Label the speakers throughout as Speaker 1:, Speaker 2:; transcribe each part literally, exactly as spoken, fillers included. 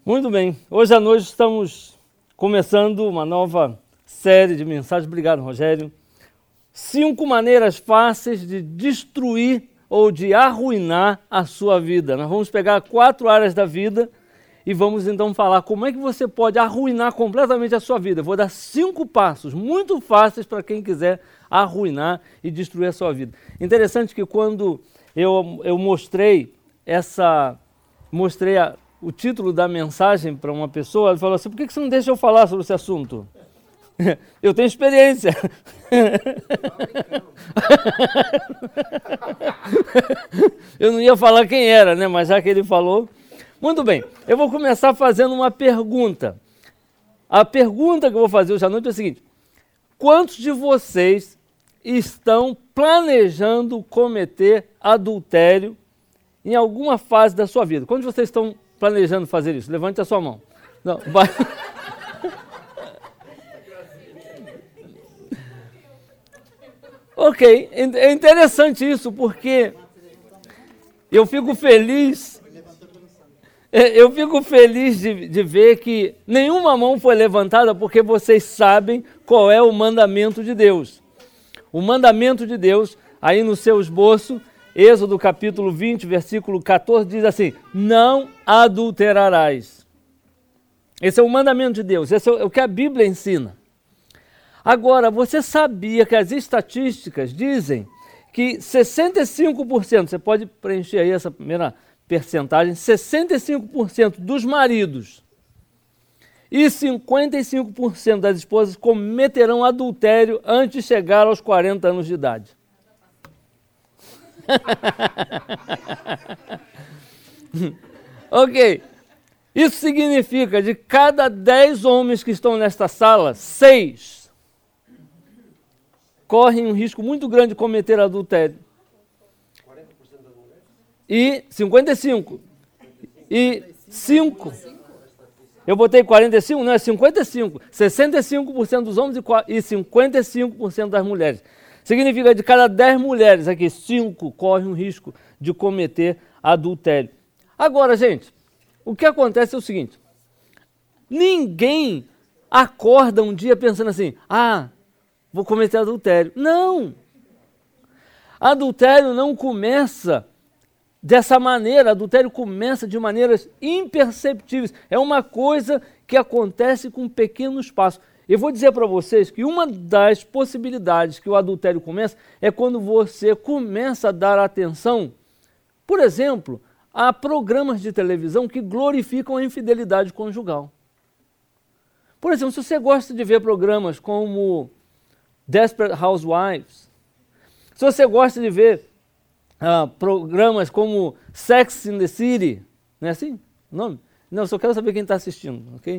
Speaker 1: Muito bem, hoje à noite estamos começando uma nova série de mensagens. Obrigado, Rogério. Cinco maneiras fáceis de destruir ou de arruinar a sua vida. Nós vamos pegar quatro áreas da vida e vamos então falar como é que você pode arruinar completamente a sua vida. Eu vou dar cinco passos muito fáceis para quem quiser arruinar e destruir a sua vida. Interessante que quando eu, eu mostrei essa, mostrei a, o título da mensagem para uma pessoa, ela falou assim: por que você não deixa eu falar sobre esse assunto? Eu tenho experiência. Eu não ia falar quem era, né? Mas já que ele falou. Muito bem, eu vou começar fazendo uma pergunta. A pergunta que eu vou fazer hoje à noite é a seguinte: quantos de vocês estão planejando cometer adultério em alguma fase da sua vida? Quantos de vocês estão planejando fazer isso? Levante a sua mão. Não, vai. Ok, é interessante isso, porque eu fico feliz, eu fico feliz de, de ver que nenhuma mão foi levantada, porque vocês sabem qual é o mandamento de Deus. O mandamento de Deus, aí no seu esboço, Êxodo capítulo vinte, versículo quatorze, diz assim: não adulterarás. Esse é o mandamento de Deus, esse é o que a Bíblia ensina. Agora, você sabia que as estatísticas dizem que sessenta e cinco por cento, você pode preencher aí essa primeira percentagem, sessenta e cinco por cento dos maridos e cinquenta e cinco por cento das esposas cometerão adultério antes de chegar aos quarenta anos de idade. Ok, isso significa de cada dez homens que estão nesta sala, seis correm um risco muito grande de cometer adultério. quarenta por cento das mulheres? E cinquenta e cinco. E cinco. Eu botei quarenta e cinco, não, é cinquenta e cinco. sessenta e cinco por cento dos homens e cinquenta e cinco por cento das mulheres. Significa de cada dez mulheres aqui, cinco correm um risco de cometer adultério. Agora, gente, o que acontece é o seguinte: ninguém acorda um dia pensando assim, ah, vou cometer adultério. Não! Adultério não começa dessa maneira, adultério começa de maneiras imperceptíveis. É uma coisa que acontece com pequenos passos. Eu vou dizer para vocês que uma das possibilidades que o adultério começa é quando você começa a dar atenção, por exemplo, a programas de televisão que glorificam a infidelidade conjugal. Por exemplo, se você gosta de ver programas como Desperate Housewives, se você gosta de ver uh, programas como Sex and the City, não é assim o nome? Não, só quero saber quem está assistindo, ok?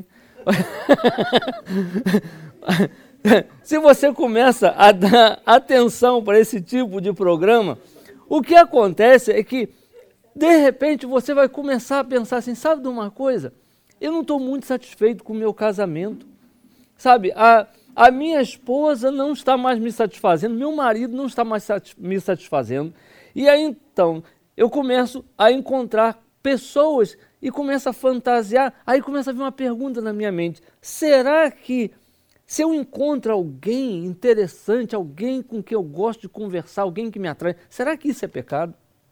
Speaker 1: Se você começa a dar atenção para esse tipo de programa, o que acontece é que, de repente, você vai começar a pensar assim, sabe de uma coisa? Eu não estou muito satisfeito com o meu casamento, sabe? A A minha esposa não está mais me satisfazendo, meu marido não está mais satis- me satisfazendo. E aí, então, eu começo a encontrar pessoas e começo a fantasiar. Aí começa a vir uma pergunta na minha mente: será que se eu encontro alguém interessante, alguém com quem eu gosto de conversar, alguém que me atrai, será que isso é pecado?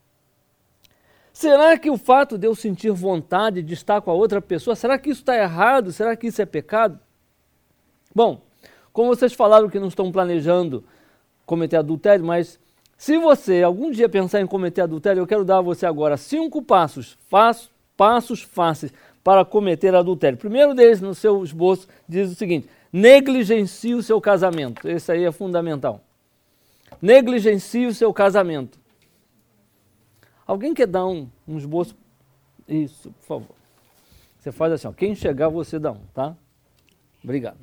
Speaker 1: Será que o fato de eu sentir vontade de estar com a outra pessoa, será que isso está errado? Será que isso é pecado? Bom, como vocês falaram que não estão planejando cometer adultério, mas se você algum dia pensar em cometer adultério, eu quero dar a você agora cinco passos, fácil, passos fáceis para cometer adultério. O primeiro deles, no seu esboço, diz o seguinte: negligencie o seu casamento. Esse aí é fundamental. Negligencie o seu casamento. Alguém quer dar um, um esboço? Isso, por favor. Você faz assim, ó, quem chegar você dá um, tá? Obrigado.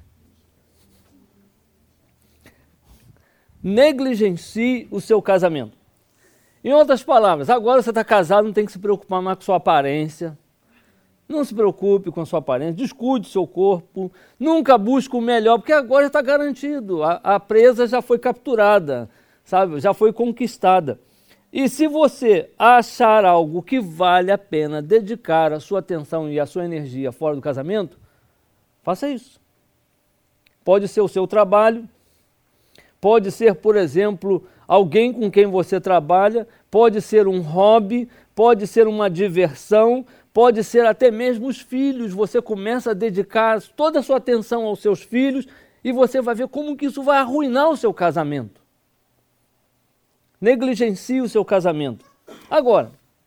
Speaker 1: Negligencie o seu casamento. Em outras palavras, agora você está casado, não tem que se preocupar mais com sua aparência. Não se preocupe com a sua aparência, descuide seu corpo, nunca busque o melhor, porque agora está garantido, a, a presa já foi capturada, sabe? Já foi conquistada. E se você achar algo que vale a pena dedicar a sua atenção e a sua energia fora do casamento, faça isso. Pode ser o seu trabalho, pode ser, por exemplo, alguém com quem você trabalha, pode ser um hobby, pode ser uma diversão, pode ser até mesmo os filhos. Você começa a dedicar toda a sua atenção aos seus filhos e você vai ver como que isso vai arruinar o seu casamento. Negligencie o seu casamento. Agora,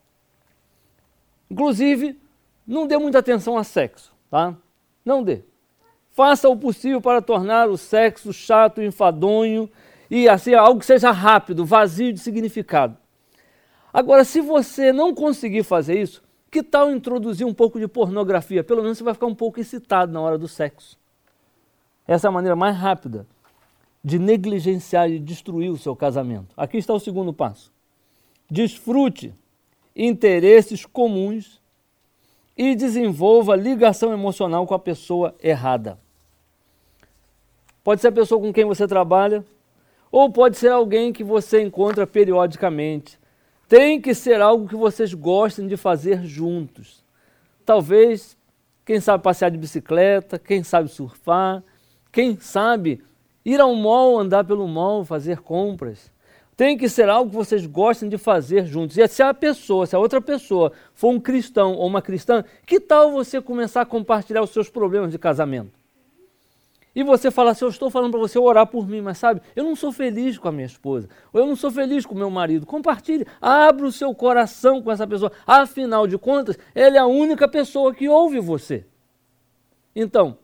Speaker 1: inclusive, não dê muita atenção a sexo, tá? Não dê. Faça o possível para tornar o sexo chato, enfadonho e assim algo que seja rápido, vazio de significado. Agora, se você não conseguir fazer isso, que tal introduzir um pouco de pornografia? Pelo menos você vai ficar um pouco excitado na hora do sexo. Essa é a maneira mais rápida de negligenciar e destruir o seu casamento. Aqui está o segundo passo. Desfrute interesses comuns e desenvolva ligação emocional com a pessoa errada. Pode ser a pessoa com quem você trabalha, ou pode ser alguém que você encontra periodicamente. Tem que ser algo que vocês gostem de fazer juntos. Talvez, quem sabe passear de bicicleta, quem sabe surfar, quem sabe ir ao mall, andar pelo mall, fazer compras. Tem que ser algo que vocês gostem de fazer juntos. E se a pessoa, se a outra pessoa for um cristão ou uma cristã, que tal você começar a compartilhar os seus problemas de casamento? E você fala assim, eu estou falando para você orar por mim, mas sabe, eu não sou feliz com a minha esposa, ou eu não sou feliz com o meu marido. Compartilhe, abra o seu coração com essa pessoa. Afinal de contas, ela é a única pessoa que ouve você. Então,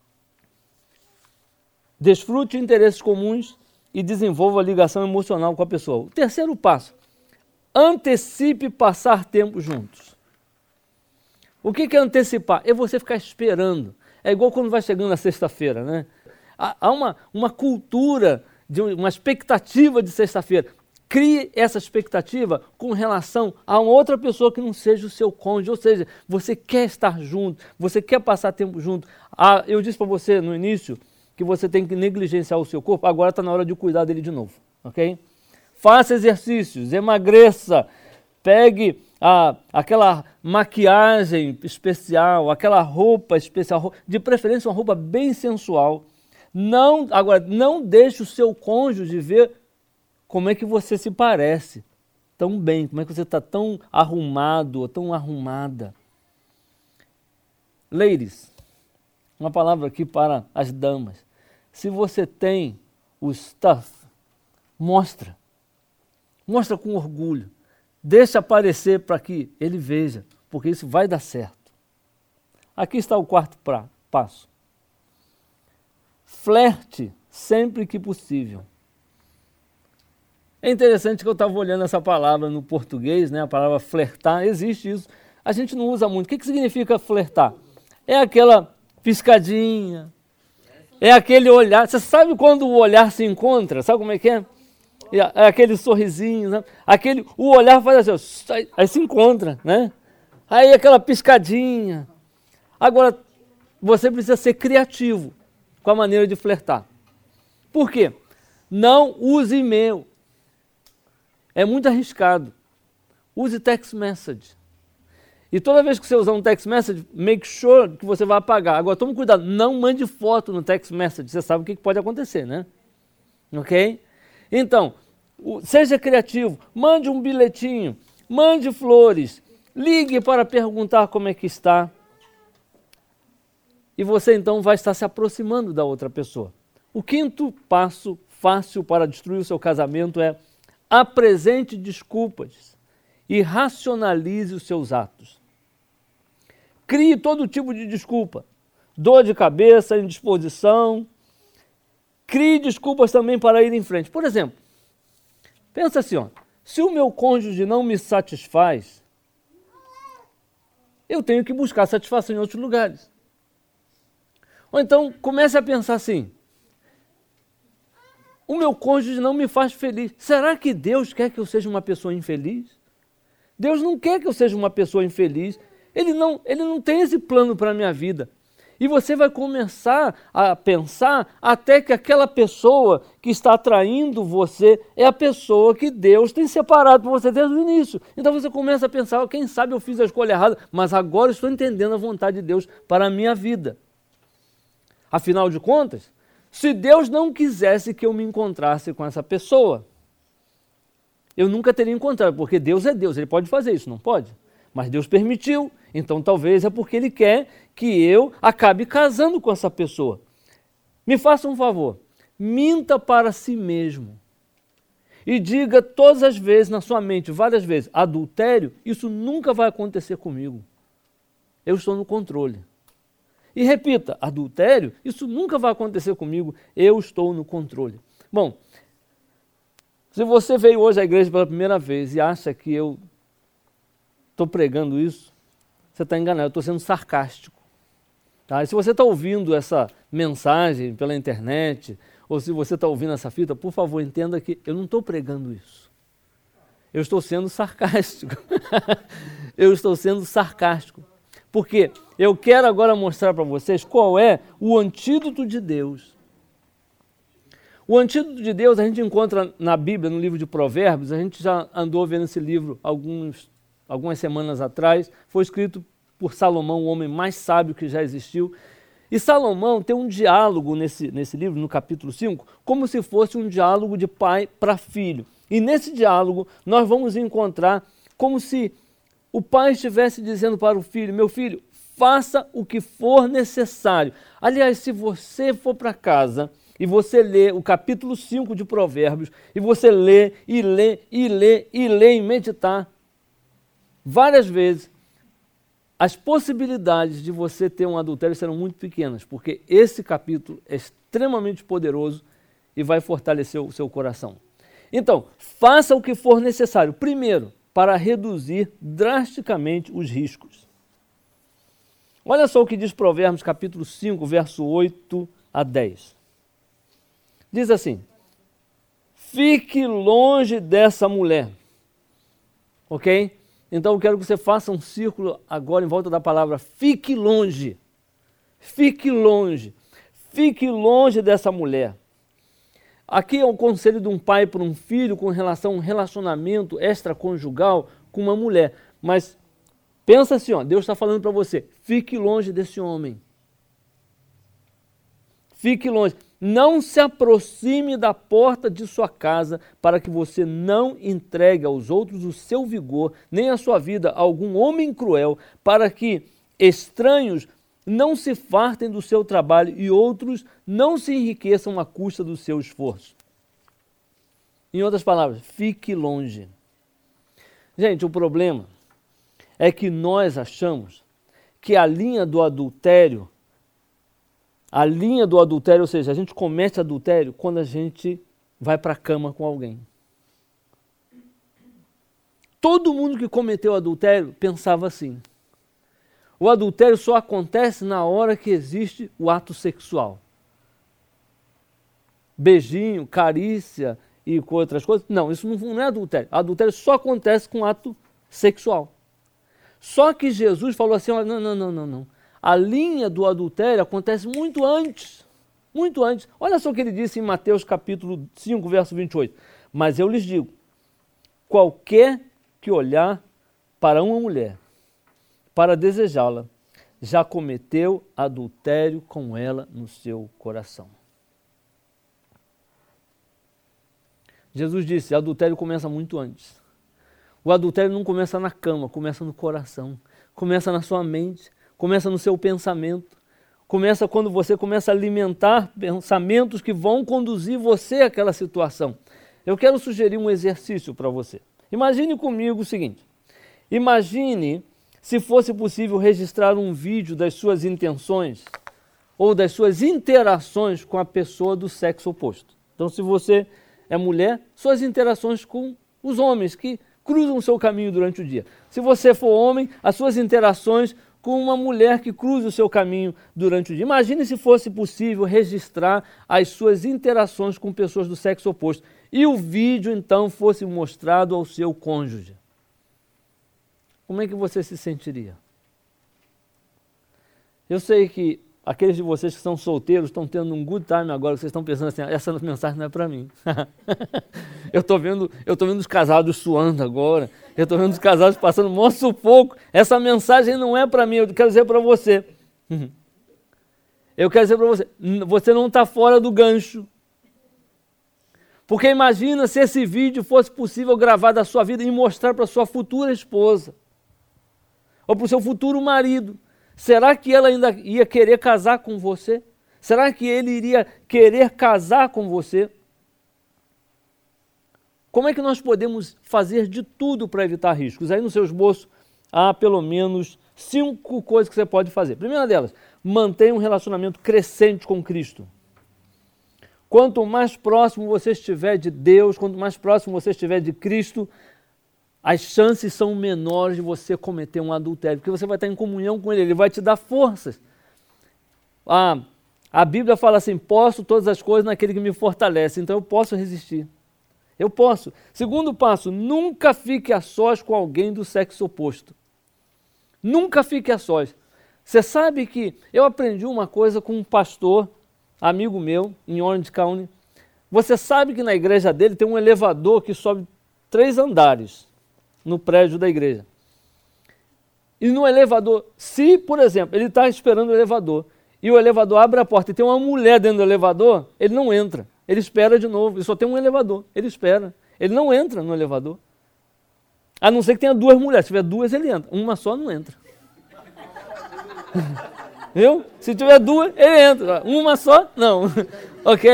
Speaker 1: desfrute interesses comuns e desenvolva ligação emocional com a pessoa. O terceiro passo, antecipe passar tempo juntos. O que é antecipar? É você ficar esperando. É igual quando vai chegando a sexta-feira, né? Há uma, uma cultura, de uma expectativa de sexta-feira. Crie essa expectativa com relação a uma outra pessoa que não seja o seu cônjuge, ou seja, você quer estar junto, você quer passar tempo junto. Ah, eu disse para você no início que você tem que negligenciar o seu corpo, agora está na hora de cuidar dele de novo, ok? Faça exercícios, emagreça, pegue a, aquela maquiagem especial, aquela roupa especial, de preferência uma roupa bem sensual. Não, agora, não deixe o seu cônjuge ver como é que você se parece tão bem, como é que você está tão arrumado ou tão arrumada. Ladies, uma palavra aqui para as damas. Se você tem o stuff, mostra. Mostra com orgulho. Deixa aparecer para que ele veja, porque isso vai dar certo. Aqui está o quarto pra, passo. Flerte sempre que possível. É interessante que eu estava olhando essa palavra no português, né? A palavra flertar, existe isso. A gente não usa muito. O que, que significa flertar? É aquela piscadinha, é aquele olhar. Você sabe quando o olhar se encontra? Sabe como é que é? É aquele sorrisinho, né? Aquele, o olhar faz assim, aí, aí se encontra, né? Aí aquela piscadinha. Agora, você precisa ser criativo com a maneira de flertar. Por quê? Não use e-mail. É muito arriscado. Use text message. E toda vez que você usar um text message, make sure que você vai apagar. Agora, tome cuidado, não mande foto no text message. Você sabe o que pode acontecer, né? Ok? Então, seja criativo, mande um bilhetinho, mande flores, ligue para perguntar como é que está. E você então vai estar se aproximando da outra pessoa. O quinto passo fácil para destruir o seu casamento é apresente desculpas e racionalize os seus atos. Crie todo tipo de desculpa, dor de cabeça, indisposição. Crie desculpas também para ir em frente. Por exemplo, pensa assim, ó, se o meu cônjuge não me satisfaz, eu tenho que buscar satisfação em outros lugares. Ou então, comece a pensar assim, o meu cônjuge não me faz feliz. Será que Deus quer que eu seja uma pessoa infeliz? Deus não quer que eu seja uma pessoa infeliz. Ele não, ele não tem esse plano para a minha vida. E você vai começar a pensar até que aquela pessoa que está atraindo você é a pessoa que Deus tem separado para você desde o início. Então você começa a pensar, quem sabe eu fiz a escolha errada, mas agora estou entendendo a vontade de Deus para a minha vida. Afinal de contas, se Deus não quisesse que eu me encontrasse com essa pessoa, eu nunca teria encontrado, porque Deus é Deus, Ele pode fazer isso, não pode? Mas Deus permitiu, então talvez é porque Ele quer que eu acabe casando com essa pessoa. Me faça um favor, minta para si mesmo e diga todas as vezes na sua mente, várias vezes, adultério, isso nunca vai acontecer comigo. Eu estou no controle. E repita, adultério, isso nunca vai acontecer comigo, eu estou no controle. Bom, se você veio hoje à igreja pela primeira vez e acha que eu estou pregando isso, você está enganado, eu estou sendo sarcástico. Tá? E se você está ouvindo essa mensagem pela internet, ou se você está ouvindo essa fita, por favor, entenda que eu não estou pregando isso. Eu estou sendo sarcástico. eu estou sendo sarcástico. Porque eu quero agora mostrar para vocês qual é o antídoto de Deus. O antídoto de Deus a gente encontra na Bíblia, no livro de Provérbios, a gente já andou vendo esse livro alguns, algumas semanas atrás, foi escrito por Salomão, o homem mais sábio que já existiu. E Salomão tem um diálogo nesse, nesse livro, no capítulo cinco, como se fosse um diálogo de pai para filho. E nesse diálogo nós vamos encontrar como se o pai estivesse dizendo para o filho, meu filho, faça o que for necessário. Aliás, se você for para casa e você lê o capítulo cinco de Provérbios, e você lê, e lê, e lê, e lê, e meditar várias vezes, as possibilidades de você ter um adultério serão muito pequenas, porque esse capítulo é extremamente poderoso e vai fortalecer o seu coração. Então, faça o que for necessário, primeiro, para reduzir drasticamente os riscos. Olha só o que diz Provérbios capítulo cinco, verso oito a dez. Diz assim, fique longe dessa mulher, ok? Então eu quero que você faça um círculo agora em volta da palavra fique longe, fique longe, fique longe dessa mulher. Aqui é um conselho de um pai para um filho com relação a um relacionamento extraconjugal com uma mulher. Mas pensa assim, ó, Deus está falando para você, fique longe desse homem. Fique longe. Não se aproxime da porta de sua casa para que você não entregue aos outros o seu vigor, nem a sua vida a algum homem cruel, para que estranhos não se fartem do seu trabalho e outros não se enriqueçam à custa do seu esforço. Em outras palavras, fique longe. Gente, o problema é que nós achamos que a linha do adultério, a linha do adultério, ou seja, a gente comete adultério quando a gente vai para a cama com alguém. Todo mundo que cometeu adultério pensava assim. O adultério só acontece na hora que existe o ato sexual. Beijinho, carícia e com outras coisas. Não, isso não é adultério. Adultério só acontece com ato sexual. Só que Jesus falou assim, olha, não, não, não, não, não. A linha do adultério acontece muito antes. Muito antes. Olha só o que ele disse em Mateus capítulo cinco, verso vinte e oito. Mas eu lhes digo, qualquer que olhar para uma mulher, para desejá-la, já cometeu adultério com ela no seu coração. Jesus disse, adultério começa muito antes. O adultério não começa na cama, começa no coração, começa na sua mente, começa no seu pensamento, começa quando você começa a alimentar pensamentos que vão conduzir você àquela situação. Eu quero sugerir um exercício para você. Imagine comigo o seguinte, imagine se fosse possível registrar um vídeo das suas intenções ou das suas interações com a pessoa do sexo oposto. Então, se você é mulher, suas interações com os homens que cruzam o seu caminho durante o dia. Se você for homem, as suas interações com uma mulher que cruza o seu caminho durante o dia. Imagine se fosse possível registrar as suas interações com pessoas do sexo oposto e o vídeo, então, fosse mostrado ao seu cônjuge. Como é que você se sentiria? Eu sei que aqueles de vocês que são solteiros estão tendo um good time agora, vocês estão pensando assim, essa mensagem não é para mim. eu estou vendo, eu tô vendo os casados suando agora, eu estou vendo os casados passando um maior sufoco, essa mensagem não é para mim, eu quero dizer para você. Eu quero dizer para você, você não está fora do gancho. Porque imagina se esse vídeo fosse possível gravar da sua vida e mostrar para sua futura esposa, ou para o seu futuro marido. Será que ela ainda ia querer casar com você? Será que ele iria querer casar com você? Como é que nós podemos fazer de tudo para evitar riscos? Aí no seu esboço há pelo menos cinco coisas que você pode fazer. Primeira delas, mantenha um relacionamento crescente com Cristo. Quanto mais próximo você estiver de Deus, quanto mais próximo você estiver de Cristo, as chances são menores de você cometer um adultério, porque você vai estar em comunhão com Ele, Ele vai te dar forças. Ah, a Bíblia fala assim, posso todas as coisas naquele que me fortalece, então eu posso resistir. Eu posso. Segundo passo, nunca fique a sós com alguém do sexo oposto. Nunca fique a sós. Você sabe que eu aprendi uma coisa com um pastor, amigo meu, em Orange County. Você sabe que na igreja dele tem um elevador que sobe três andares no prédio da igreja. E no elevador, se, por exemplo, ele está esperando o elevador e o elevador abre a porta e tem uma mulher dentro do elevador, ele não entra. Ele espera de novo. E só tem um elevador. Ele espera. Ele não entra no elevador. A não ser que tenha duas mulheres. Se tiver duas, ele entra. Uma só não entra. Viu? Se tiver duas, ele entra. Uma só, não. Ok?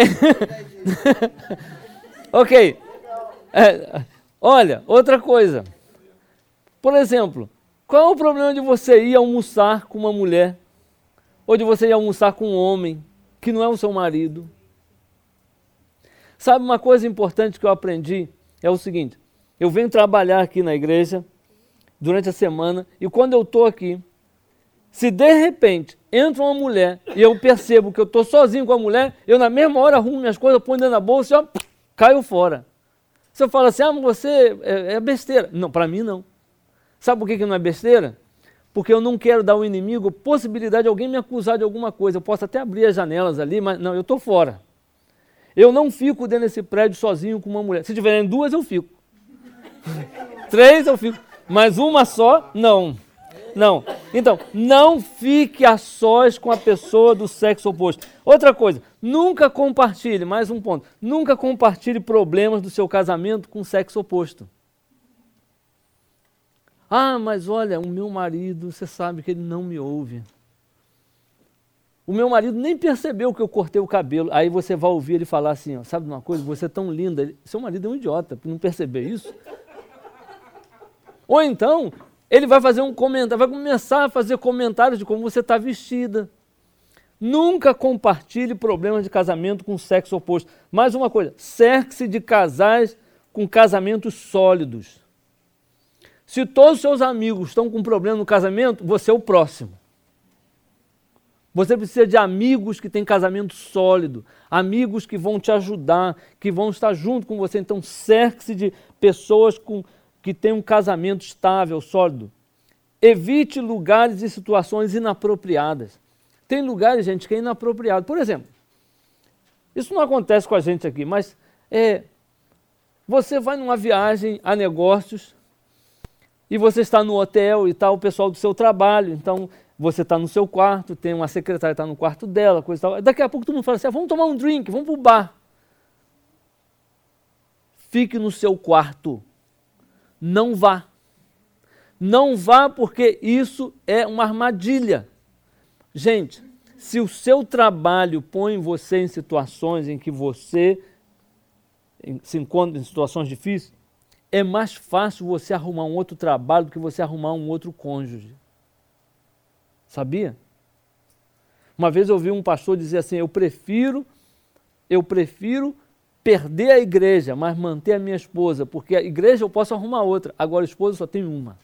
Speaker 1: Ok. É, olha, outra coisa. Por exemplo, qual é o problema de você ir almoçar com uma mulher? Ou de você ir almoçar com um homem que não é o seu marido? Sabe uma coisa importante que eu aprendi? É o seguinte, eu venho trabalhar aqui na igreja durante a semana e quando eu estou aqui, se de repente entra uma mulher e eu percebo que eu estou sozinho com a mulher, eu na mesma hora arrumo minhas coisas, ponho dentro da bolsa e ó, caio fora. Você fala assim, ah, mas você é, é besteira. Não, para mim não. Sabe por que, que não é besteira? Porque eu não quero dar ao inimigo possibilidade de alguém me acusar de alguma coisa. Eu posso até abrir as janelas ali, mas não, eu estou fora. Eu não fico dentro desse prédio sozinho com uma mulher. Se tiverem duas, eu fico. Três, eu fico. Mas uma só, não. Não. Então, não fique a sós com a pessoa do sexo oposto. Outra coisa, nunca compartilhe, mais um ponto, nunca compartilhe problemas do seu casamento com o sexo oposto. Ah, mas olha, o meu marido, você sabe que ele não me ouve. O meu marido nem percebeu que eu cortei o cabelo. Aí você vai ouvir ele falar assim, ó, sabe de uma coisa, você é tão linda. Ele, seu marido é um idiota, por não perceber isso. Ou então, ele vai fazer um comentário, vai começar a fazer comentários de como você está vestida. Nunca compartilhe problemas de casamento com o sexo oposto. Mais uma coisa, cerque-se de casais com casamentos sólidos. Se todos os seus amigos estão com problema no casamento, você é o próximo. Você precisa de amigos que têm casamento sólido, amigos que vão te ajudar, que vão estar junto com você. Então, cerque-se de pessoas com, que têm um casamento estável, sólido. Evite lugares e situações inapropriadas. Tem lugares, gente, que é inapropriado. Por exemplo, isso não acontece com a gente aqui, mas é, você vai numa viagem a negócios e você está no hotel e tal, o pessoal do seu trabalho, então você está no seu quarto, tem uma secretária que está no quarto dela, coisa e tal. Daqui a pouco todo mundo fala assim, ah, vamos tomar um drink, vamos para o bar. Fique no seu quarto. Não vá. Não vá porque isso é uma armadilha. Gente, se o seu trabalho põe você em situações em que você se encontra em situações difíceis, é mais fácil você arrumar um outro trabalho do que você arrumar um outro cônjuge. Sabia? Uma vez eu ouvi um pastor dizer assim, eu prefiro, eu prefiro perder a igreja, mas manter a minha esposa, porque a igreja eu posso arrumar outra, agora a esposa só tem uma.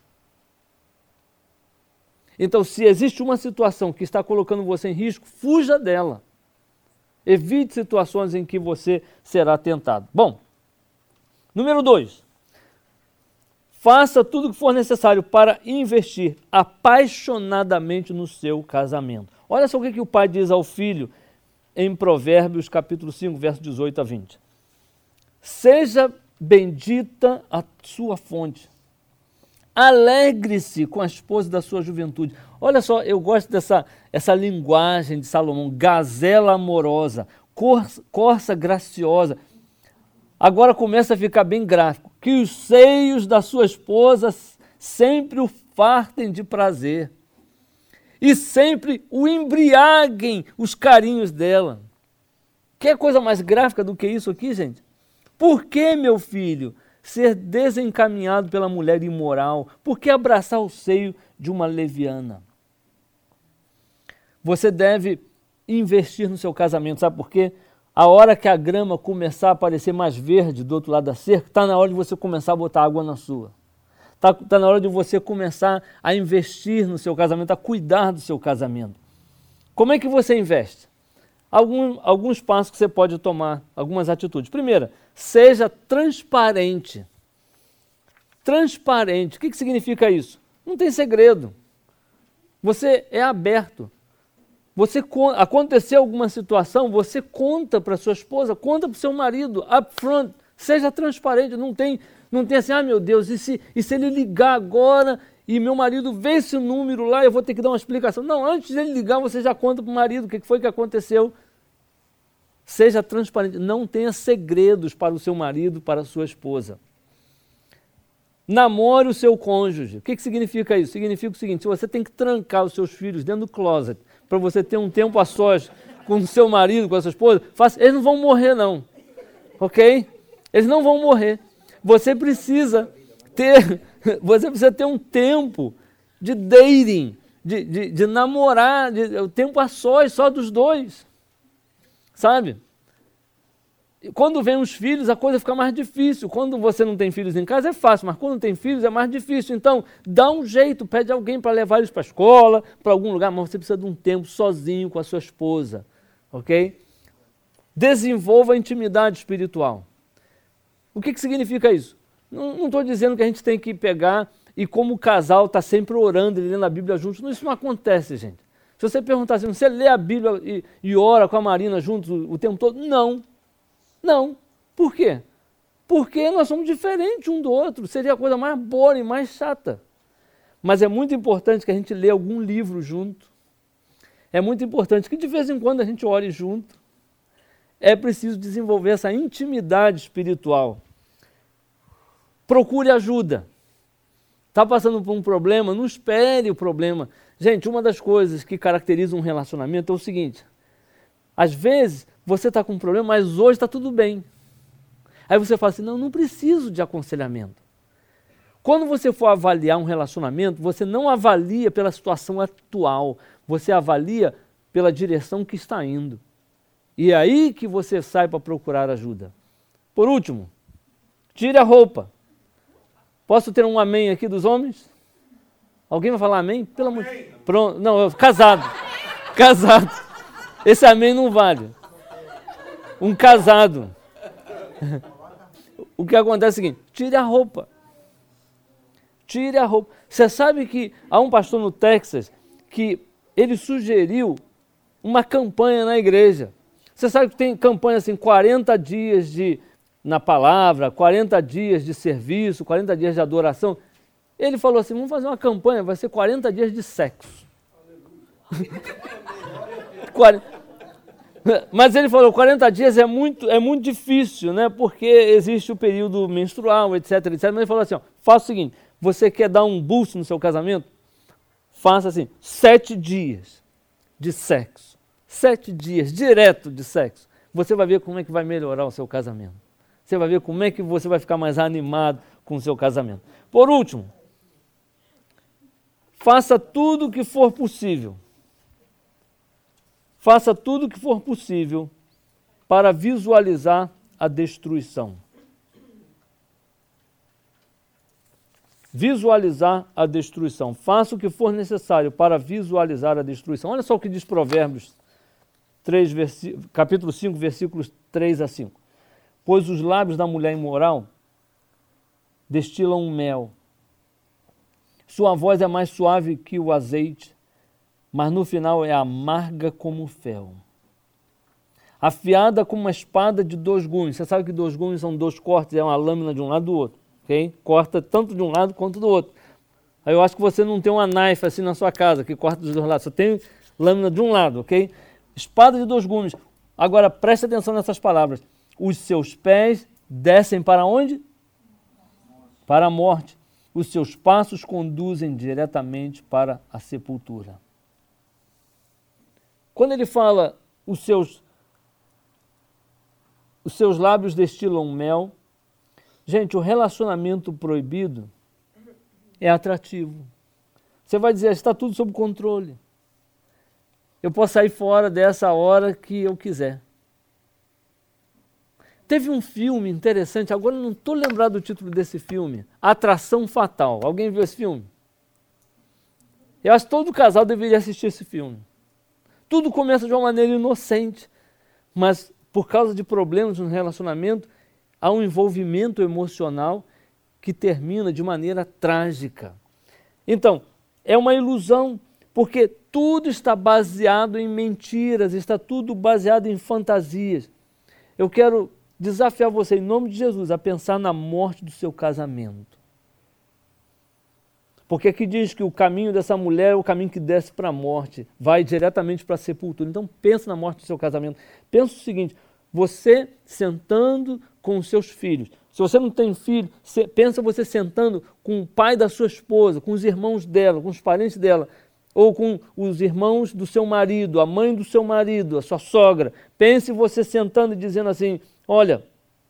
Speaker 1: Então, se existe uma situação que está colocando você em risco, fuja dela. Evite situações em que você será tentado. Bom, número dois. Faça tudo o que for necessário para investir apaixonadamente no seu casamento. Olha só o que, que o pai diz ao filho em Provérbios capítulo cinco, verso dezoito a vinte. Seja bendita a sua fonte. Alegre-se com a esposa da sua juventude. Olha só, eu gosto dessa essa linguagem de Salomão. Gazela amorosa, corça, corça graciosa. Agora começa a ficar bem gráfico. Que os seios da sua esposa sempre o fartem de prazer. E sempre o embriaguem os carinhos dela. Quer coisa mais gráfica do que isso aqui, gente? Por que, meu filho, ser desencaminhado pela mulher imoral? Por que abraçar o seio de uma leviana? Você deve investir no seu casamento, sabe por quê? A hora que a grama começar a aparecer mais verde do outro lado da cerca, está na hora de você começar a botar água na sua. Está tá na hora de você começar a investir no seu casamento, a cuidar do seu casamento. Como é que você investe? Algum, alguns passos que você pode tomar, algumas atitudes. Primeira, seja transparente. Transparente. O que, que significa isso? Não tem segredo. Você é aberto. Você aconteceu alguma situação, você conta para sua esposa, conta para o seu marido, upfront. Seja transparente. Não tem, não tem assim, ah, meu Deus, e se, e se ele ligar agora e meu marido vê esse número lá, eu vou ter que dar uma explicação. Não, antes dele ligar, você já conta para o marido o que foi que aconteceu. Seja transparente, não tenha segredos para o seu marido, para a sua esposa. Namore o seu cônjuge. O que, que significa isso? Significa o seguinte, se você tem que trancar os seus filhos dentro do closet para você ter um tempo a sós com o seu marido, com a sua esposa, faça, eles não vão morrer não, ok? Eles não vão morrer. Você precisa ter, você precisa ter um tempo de dating, de, de, de namorar, de, o tempo a sós, só dos dois. Sabe? Quando vem os filhos, a coisa fica mais difícil. Quando você não tem filhos em casa é fácil, mas quando tem filhos é mais difícil. Então, dá um jeito, pede alguém para levar eles para a escola, para algum lugar, mas você precisa de um tempo sozinho com a sua esposa, ok? Desenvolva a intimidade espiritual. O que, que significa isso? Não estou dizendo que a gente tem que pegar e como o casal está sempre orando e lendo a Bíblia juntos. Não, isso não acontece, gente. Se você perguntar assim, você lê a Bíblia e, e ora com a Marina juntos o, o tempo todo? Não. Não. Por quê? Porque nós somos diferentes um do outro. Seria a coisa mais boring, mais chata. Mas é muito importante que a gente lê algum livro junto. É muito importante que de vez em quando a gente ore junto. É preciso desenvolver essa intimidade espiritual. Procure ajuda. Está passando por um problema? Não espere o problema. Gente, uma das coisas que caracteriza um relacionamento é o seguinte. Às vezes, você está com um problema, mas hoje está tudo bem. Aí você fala assim, não, não preciso de aconselhamento. Quando você for avaliar um relacionamento, você não avalia pela situação atual, você avalia pela direção que está indo. E é aí que você sai para procurar ajuda. Por último, tire a roupa. Posso ter um amém aqui dos homens? Alguém vai falar amém? Pelo amor de Deus. Pronto. Não, eu, casado. Casado. Esse amém não vale. Um casado. O que acontece é o seguinte, tire a roupa. Tire a roupa. Você sabe que há um pastor no Texas que ele sugeriu uma campanha na igreja. Você sabe que tem campanha assim, quarenta dias de, na palavra, quarenta dias de serviço, quarenta dias de adoração. Ele falou assim, vamos fazer uma campanha, vai ser quarenta dias de sexo. Mas ele falou, quarenta dias é muito, é muito difícil, né? Porque existe o período menstrual, etc, etcétera. Mas ele falou assim, ó, faça o seguinte, você quer dar um boost no seu casamento? Faça assim, sete dias de sexo. Sete dias direto de sexo. Você vai ver como é que vai melhorar o seu casamento. Você vai ver como é que você vai ficar mais animado com o seu casamento. Por último, faça tudo o que for possível. Faça tudo o que for possível para visualizar a destruição. Visualizar a destruição. Faça o que for necessário para visualizar a destruição. Olha só o que diz Provérbios três, versi... capítulo cinco, versículos três a cinco. Pois os lábios da mulher imoral destilam um mel. Sua voz é mais suave que o azeite mas no final é amarga como fel. Afiada como uma espada de dois gumes. Você sabe que dois gumes são dois cortes, é uma lâmina de um lado do outro. Okay? Corta tanto de um lado quanto do outro. Aí eu acho que você não tem uma knife assim na sua casa, que corta dos dois lados. Só tem lâmina de um lado, ok? Espada de dois gumes. Agora, preste atenção nessas palavras. Os seus pés descem para onde? Para a morte. Os seus passos conduzem diretamente para a sepultura. Quando ele fala os seus, os seus lábios destilam mel, gente, o relacionamento proibido é atrativo. Você vai dizer, está tudo sob controle. Eu posso sair fora dessa hora que eu quiser. Teve um filme interessante, agora eu não estou lembrado do título desse filme, Atração Fatal. Alguém viu esse filme? Eu acho que todo casal deveria assistir esse filme. Tudo começa de uma maneira inocente, mas por causa de problemas no relacionamento, há um envolvimento emocional que termina de maneira trágica. Então, é uma ilusão, porque tudo está baseado em mentiras, está tudo baseado em fantasias. Eu quero desafiar você, em nome de Jesus, a pensar na morte do seu casamento. Porque aqui diz que o caminho dessa mulher é o caminho que desce para a morte, vai diretamente para a sepultura. Então, pensa na morte do seu casamento. Pensa o seguinte, você sentando com os seus filhos. Se você não tem filho, pensa você sentando com o pai da sua esposa, com os irmãos dela, com os parentes dela, ou com os irmãos do seu marido, a mãe do seu marido, a sua sogra. Pense você sentando e dizendo assim, olha,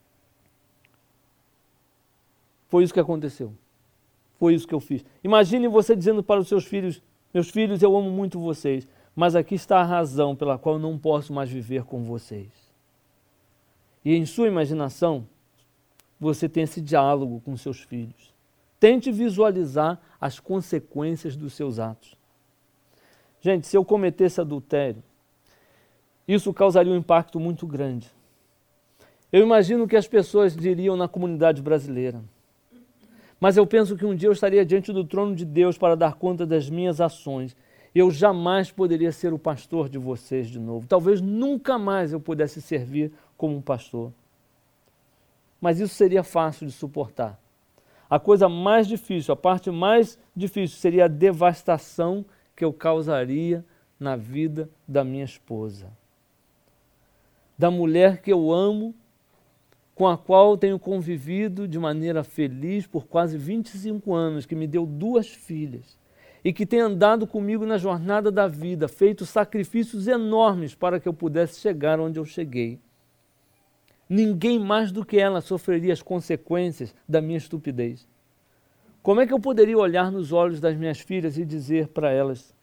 Speaker 1: foi isso que aconteceu, foi isso que eu fiz. Imagine você dizendo para os seus filhos, meus filhos, eu amo muito vocês, mas aqui está a razão pela qual eu não posso mais viver com vocês. E em sua imaginação, você tem esse diálogo com seus filhos. Tente visualizar as consequências dos seus atos. Gente, se eu cometesse adultério, isso causaria um impacto muito grande. Eu imagino que as pessoas diriam na comunidade brasileira. Mas eu penso que um dia eu estaria diante do trono de Deus para dar conta das minhas ações. Eu jamais poderia ser o pastor de vocês de novo. Talvez nunca mais eu pudesse servir como um pastor. Mas isso seria fácil de suportar. A coisa mais difícil, a parte mais difícil seria a devastação que eu causaria na vida da minha esposa. Da mulher que eu amo, com a qual tenho convivido de maneira feliz por quase vinte e cinco anos, que me deu duas filhas e que tem andado comigo na jornada da vida, feito sacrifícios enormes para que eu pudesse chegar onde eu cheguei. Ninguém mais do que ela sofreria as consequências da minha estupidez. Como é que eu poderia olhar nos olhos das minhas filhas e dizer para elas?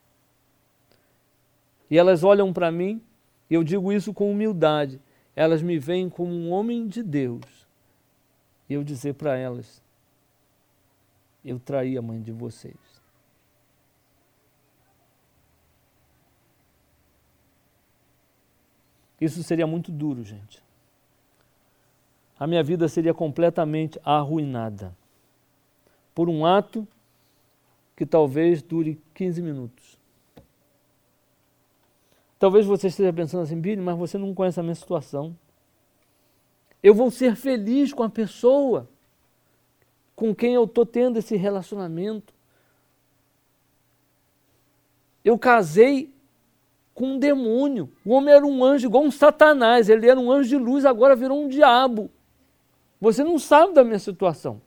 Speaker 1: E elas olham para mim, e eu digo isso com humildade, elas me veem como um homem de Deus. E eu dizer para elas, eu traí a mãe de vocês. Isso seria muito duro, gente. A minha vida seria completamente arruinada por um ato que talvez dure quinze minutos. Talvez você esteja pensando assim, Billy, mas você não conhece a minha situação. Eu vou ser feliz com a pessoa com quem eu estou tendo esse relacionamento. Eu casei com um demônio. O homem era um anjo, igual um satanás. Ele era um anjo de luz, agora virou um diabo. Você não sabe da minha situação.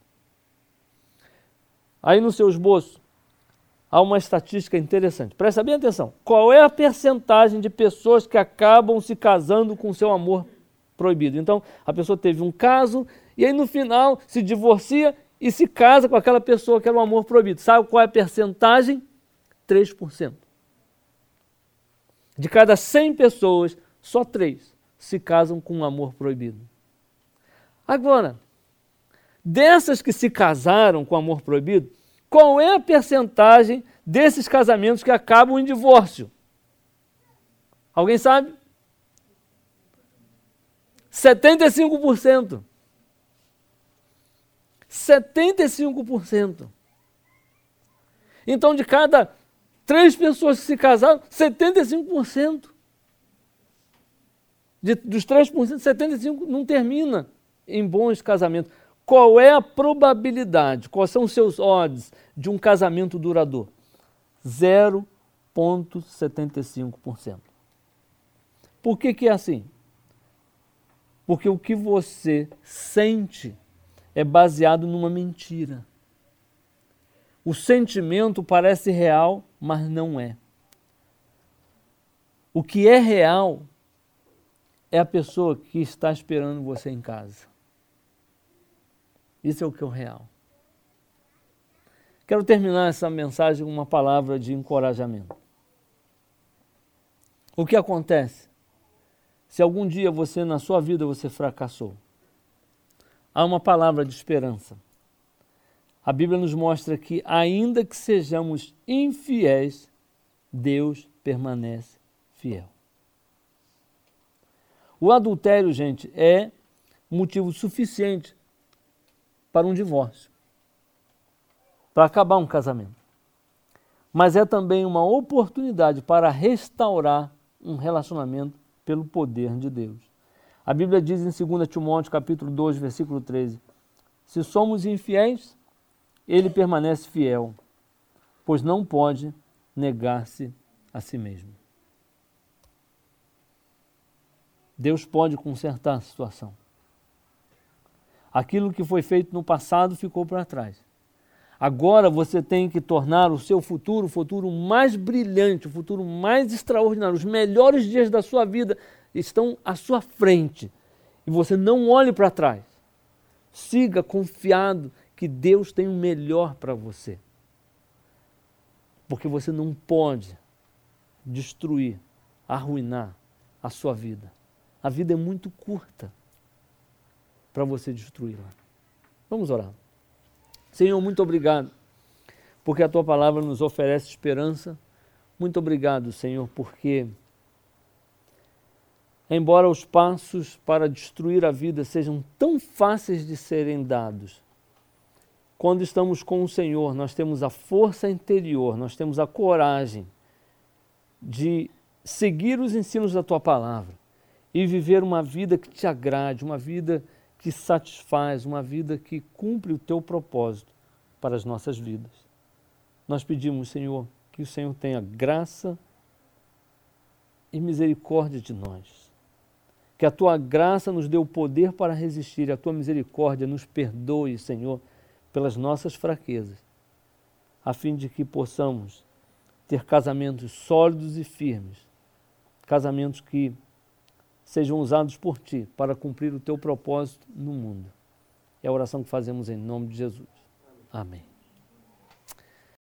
Speaker 1: Aí no seu esboço, há uma estatística interessante. Presta bem atenção. Qual é a percentagem de pessoas que acabam se casando com seu amor proibido? Então, a pessoa teve um caso e aí no final se divorcia e se casa com aquela pessoa que era o amor proibido. Sabe qual é a percentagem? três por cento. De cada cem pessoas, só três se casam com um amor proibido. Agora, dessas que se casaram com amor proibido, qual é a percentagem desses casamentos que acabam em divórcio? Alguém sabe? setenta e cinco por cento. setenta e cinco por cento. Então, de cada três pessoas que se casaram, setenta e cinco por cento. De, dos três por cento, setenta e cinco por cento não termina em bons casamentos. Qual é a probabilidade, quais são os seus odds de um casamento duradouro? zero vírgula setenta e cinco por cento. Por que que é assim? Porque o que você sente é baseado numa mentira. O sentimento parece real, mas não é. O que é real é a pessoa que está esperando você em casa. Isso é o que é o real. Quero terminar essa mensagem com uma palavra de encorajamento. O que acontece? Se algum dia você, na sua vida, você fracassou, há uma palavra de esperança. A Bíblia nos mostra que, ainda que sejamos infiéis, Deus permanece fiel. O adultério, gente, é motivo suficiente para um divórcio, para acabar um casamento. Mas é também uma oportunidade para restaurar um relacionamento pelo poder de Deus. A Bíblia diz em dois Timóteo, capítulo dois, versículo treze, se somos infiéis, ele permanece fiel, pois não pode negar-se a si mesmo. Deus pode consertar a situação. Aquilo que foi feito no passado ficou para trás. Agora você tem que tornar o seu futuro o futuro mais brilhante, o futuro mais extraordinário. Os melhores dias da sua vida estão à sua frente. E você não olhe para trás. Siga confiado que Deus tem o melhor para você. Porque você não pode destruir, arruinar a sua vida. A vida é muito curta para você destruí-la. Vamos orar. Senhor, muito obrigado, porque a Tua palavra nos oferece esperança. Muito obrigado, Senhor, porque, embora os passos para destruir a vida sejam tão fáceis de serem dados, quando estamos com o Senhor, nós temos a força interior, nós temos a coragem de seguir os ensinos da Tua palavra e viver uma vida que Te agrade, uma vida que satisfaz, uma vida que cumpre o Teu propósito para as nossas vidas. Nós pedimos, Senhor, que o Senhor tenha graça e misericórdia de nós. Que a Tua graça nos dê o poder para resistir, a Tua misericórdia nos perdoe, Senhor, pelas nossas fraquezas, a fim de que possamos ter casamentos sólidos e firmes, casamentos que sejam usados por Ti para cumprir o Teu propósito no mundo. É a oração que fazemos em nome de Jesus. Amém.